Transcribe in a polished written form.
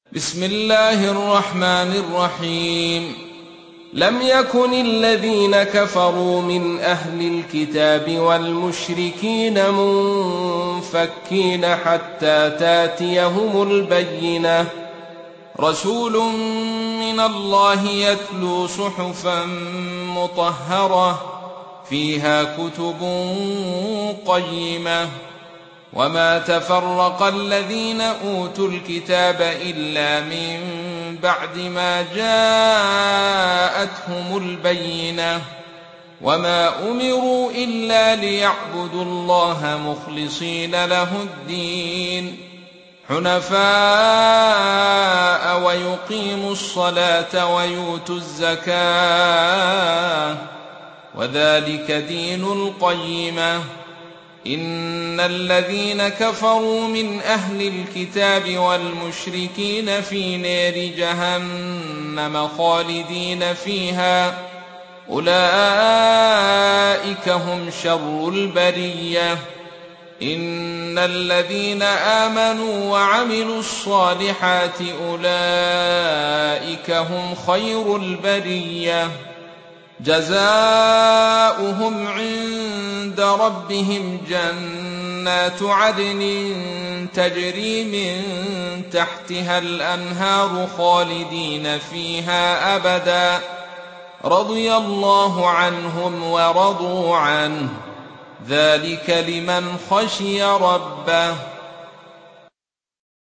بسم الله الرحمن الرحيم. لم يكن الذين كفروا من أهل الكتاب والمشركين منفكين حتى تاتيهم البينة، رسول من الله يتلو صحفا مطهرة فيها كتب قيمة. وما تفرق الذين أوتوا الكتاب إلا من بعد ما جاءتهم البينة، وما أمروا إلا ليعبدوا الله مخلصين له الدين حنفاء ويقيموا الصلاة ويؤتوا الزكاة، وذلك دين القيمة. إن الذين كفروا من أهل الكتاب والمشركين في نار جهنم خالدين فيها، أولئك هم شر البرية. إن الذين آمنوا وعملوا الصالحات أولئك هم خير البرية، جزاؤهم عند ربهم جنات عدن تجري من تحتها الأنهار خالدين فيها أبدا، رضي الله عنهم ورضوا عنه، ذلك لمن خشي ربه.